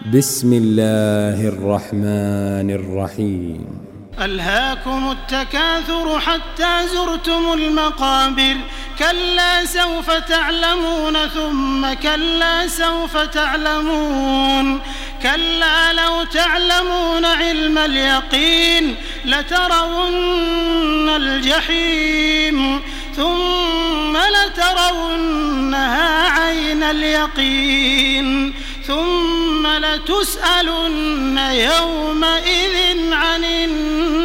بسم الله الرحمن الرحيم. ألهاكم التكاثر حتى زرتم المقابر كلا سوف تعلمون ثم كلا سوف تعلمون كلا لو تعلمون علم اليقين لترون الجحيم ثم لترونها عين اليقين ثم لتسألن يومئذ عن النعيم.